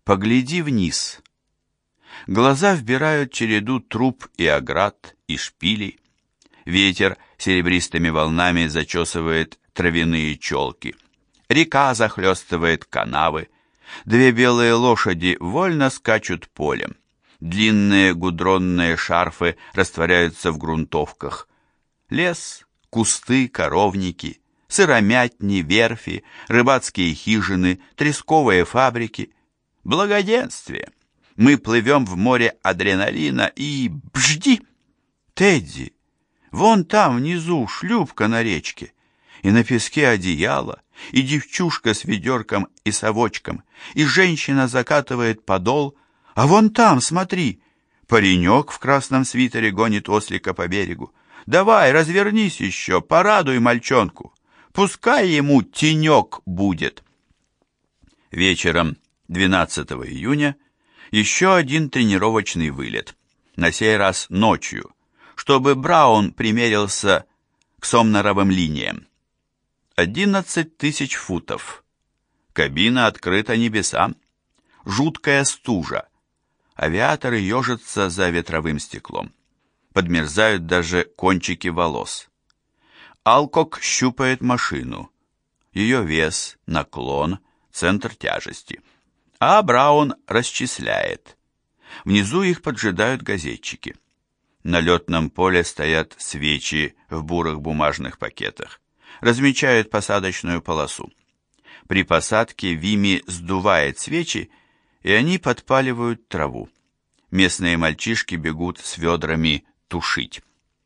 Погляди вниз. Глаза вбирают череду труб и оград, и шпилей. Ветер серебристыми волнами зачесывает травяные челки. Река захлестывает канавы. Две белые лошади вольно скачут полем. Длинные гудронные шарфы растворяются в грунтовках. Лес, кусты, коровники, сыромятни, верфи, рыбацкие хижины, тресковые фабрики. Благоденствие! Мы плывем в море адреналина и... Бжди! Тедди! Вон там внизу шлюпка на речке, и на песке одеяло, и девчушка с ведерком и совочком, и женщина закатывает подол, а вон там, смотри, паренек в красном свитере гонит ослика по берегу. Давай, развернись еще, порадуй мальчонку, пускай ему тенек будет. Вечером 12 июня еще один тренировочный вылет, на сей раз ночью, чтобы Браун примерился к Сомнеровым линиям. 11 тысяч футов. Кабина открыта небесам. Жуткая стужа. Авиаторы ежатся за ветровым стеклом. Подмерзают даже кончики волос. Алкок щупает машину. Ее вес, наклон, центр тяжести. А Браун расчисляет. Внизу их поджидают газетчики. На летном поле стоят свечи в бурых бумажных пакетах. Размечают посадочную полосу. При посадке Вими сдувает свечи, и они подпаливают траву. Местные мальчишки бегут с ведрами тушить.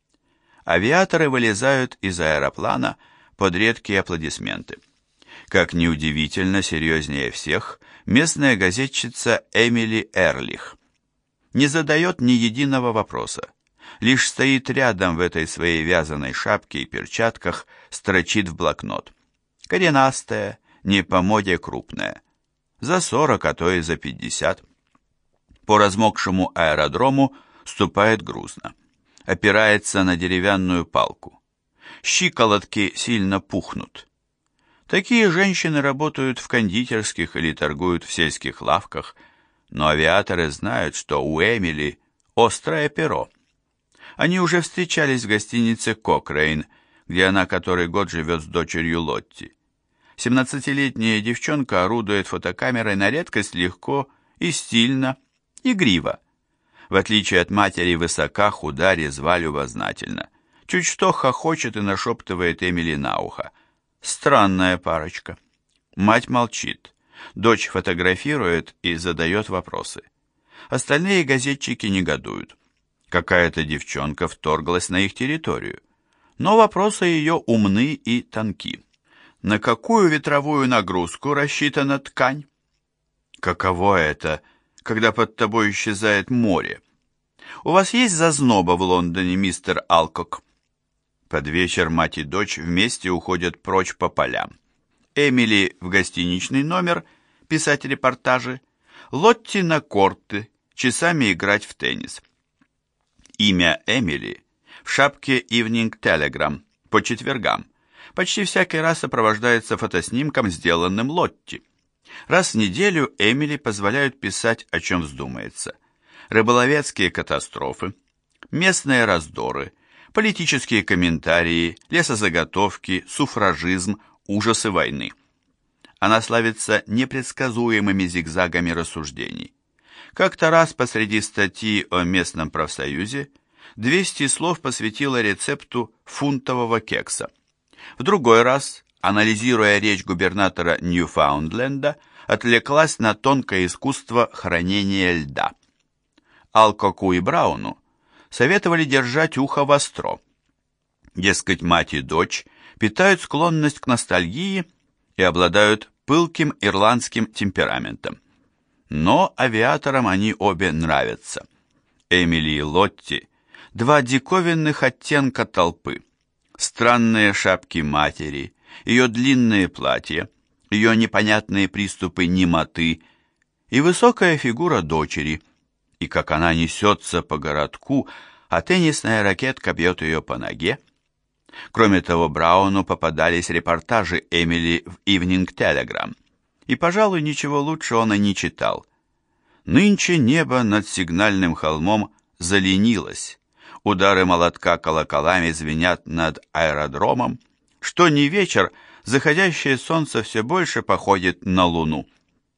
Авиаторы вылезают из аэроплана под редкие аплодисменты. Как неудивительно, серьезнее всех местная газетчица Эмили Эрлих. Не задает ни единого вопроса. Лишь стоит рядом в этой своей вязаной шапке и перчатках, строчит в блокнот. Коренастая, не по моде крупная. За 40, а то и за 50. По размокшему аэродрому ступает грузно. Опирается на деревянную палку. Щиколотки сильно пухнут. Такие женщины работают в кондитерских или торгуют в сельских лавках, но авиаторы знают, что у Эмили острое перо. Они уже встречались в гостинице «Кокрейн», где она который год живет с дочерью Лотти. 17-летняя девчонка орудует фотокамерой на редкость легко и стильно, игриво. В отличие от матери, высока, худа, резва, любознательна. Чуть что хохочет и нашептывает Эмили на ухо. Странная парочка. Мать молчит. Дочь фотографирует и задает вопросы. Остальные газетчики негодуют. Какая-то девчонка вторглась на их территорию. Но вопросы ее умны и тонки. На какую ветровую нагрузку рассчитана ткань? Каково это, когда под тобой исчезает море? У вас есть зазноба в Лондоне, мистер Алкок? Под вечер мать и дочь вместе уходят прочь по полям. Эмили в гостиничный номер писать репортажи, Лотти на корты, часами играть в теннис. Имя Эмили в шапке Evening Telegram по четвергам почти всякий раз сопровождается фотоснимком, сделанным Лотти. Раз в неделю Эмили позволяют писать, о чем вздумается. Рыболовецкие катастрофы, местные раздоры, политические комментарии, лесозаготовки, суфражизм, ужасы войны. Она славится непредсказуемыми зигзагами рассуждений. Как-то раз посреди статьи о местном профсоюзе 200 слов посвятила рецепту фунтового кекса. В другой раз, анализируя речь губернатора Ньюфаундленда, отвлеклась на тонкое искусство хранения льда. Алкоку и Брауну советовали держать ухо востро. Дескать, мать и дочь питают склонность к ностальгии и обладают пылким ирландским темпераментом. Но авиаторам они обе нравятся. Эмили и Лотти – два диковинных оттенка толпы. Странные шапки матери, ее длинные платья, ее непонятные приступы немоты и высокая фигура дочери, и как она несется по городку, а теннисная ракетка бьет ее по ноге. Кроме того, Брауну попадались репортажи Эмили в Evening Telegram, и, пожалуй, ничего лучше он и не читал. Нынче небо над сигнальным холмом заленилось. Удары молотка колоколами звенят над аэродромом. Что ни вечер, заходящее солнце все больше походит на луну.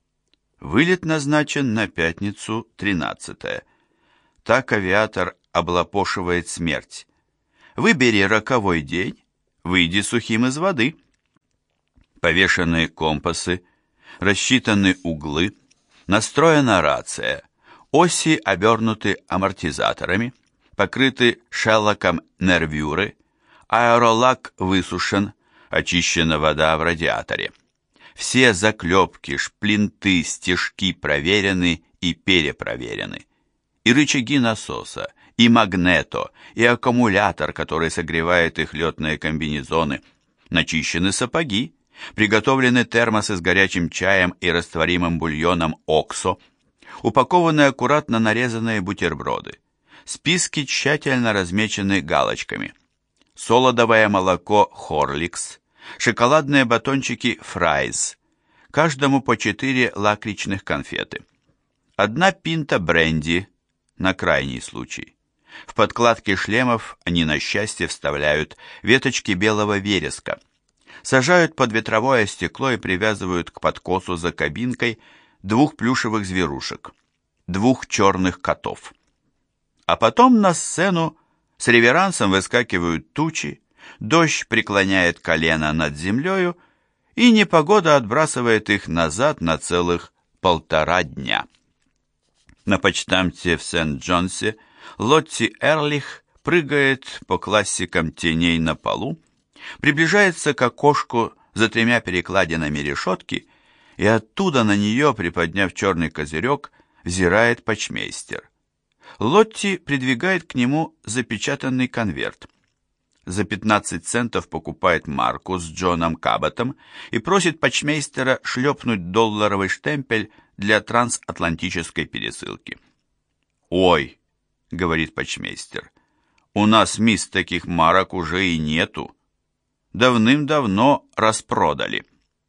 Вылет назначен на пятницу 13-е. Так авиатор облапошивает смерть. Выбери роковой день, выйди сухим из воды. Повешенные компасы, рассчитаны углы, настроена рация, оси обернуты амортизаторами, покрыты шеллаком нервюры, аэролак высушен, очищена вода в радиаторе. Все заклепки, шплинты, стежки проверены и перепроверены. И рычаги насоса, и магнето, и аккумулятор, который согревает их летные комбинезоны. Начищены сапоги, приготовлены термосы с горячим чаем и растворимым бульоном оксо, упакованы аккуратно нарезанные бутерброды. Списки тщательно размечены галочками. Солодовое молоко Хорликс, шоколадные батончики Фрайз, каждому по 4 лакричных конфеты. 1 пинта бренди на крайний случай. В подкладке шлемов они на счастье вставляют веточки белого вереска, сажают под ветровое стекло и привязывают к подкосу за кабинкой 2 плюшевых зверушек, 2 черных котов. А потом на сцену с реверансом выскакивают тучи, дождь преклоняет колено над землею, и непогода отбрасывает их назад на целых 1,5 дня. На почтамте в Сент-Джонсе Лотти Эрлих прыгает по классикам теней на полу, приближается к окошку за 3 перекладинами решетки, и оттуда на нее, приподняв черный козырек, взирает почмейстер. Лотти придвигает к нему запечатанный конверт. За 15 центов покупает марку с Джоном Каботом и просит почмейстера шлепнуть долларовый штемпель для трансатлантической пересылки. «Ой», — говорит почмейстер, — «у нас, мисс, таких марок уже и нету. Давным-давно распродали».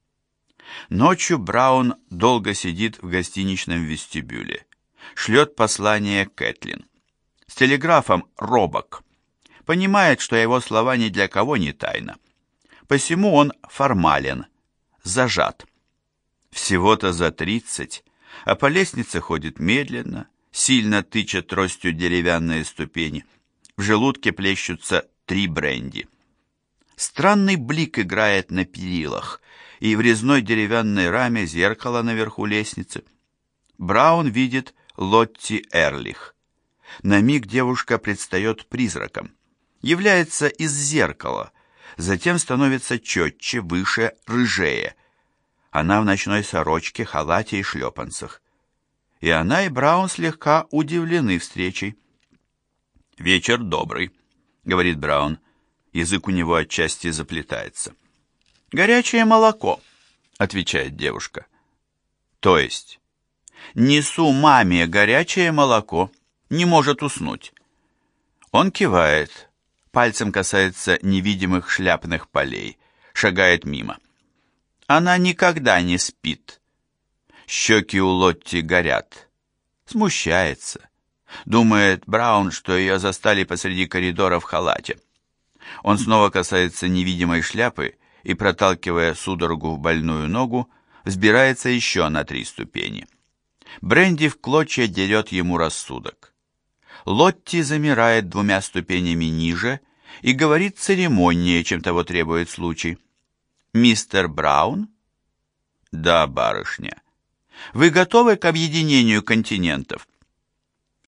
Ночью Браун долго сидит в гостиничном вестибюле. Шлет послание Кэтлин. С телеграфом робок. Понимает, что его слова ни для кого не тайна. Посему он формален, зажат. Всего-то за 30, а по лестнице ходит медленно, сильно тыча тростью деревянные ступени. В желудке плещутся 3 бренди. Странный блик играет на перилах, и в резной деревянной раме зеркало наверху лестницы. Браун видит Лотти Эрлих. На миг девушка предстает призраком, является из зеркала, затем становится четче, выше, рыжее. Она в ночной сорочке, халате и шлепанцах. И она, и Браун слегка удивлены встречей. «Вечер добрый», — говорит Браун. Язык у него отчасти заплетается. «Горячее молоко», — отвечает девушка. «То есть?» «Несу маме горячее молоко, не может уснуть». Он кивает, пальцем касается невидимых шляпных полей, шагает мимо. Она никогда не спит. Щеки у Лотти горят. Смущается. Думает Браун, что ее застали посреди коридора в халате. Он снова касается невидимой шляпы и, проталкивая судорогу в больную ногу, взбирается еще на 3 ступени. Бренди в клочья дерет ему рассудок. Лотти замирает 2 ступенями ниже и говорит церемоннее, чем того требует случай. «Мистер Браун?» «Да, барышня». «Вы готовы к объединению континентов?»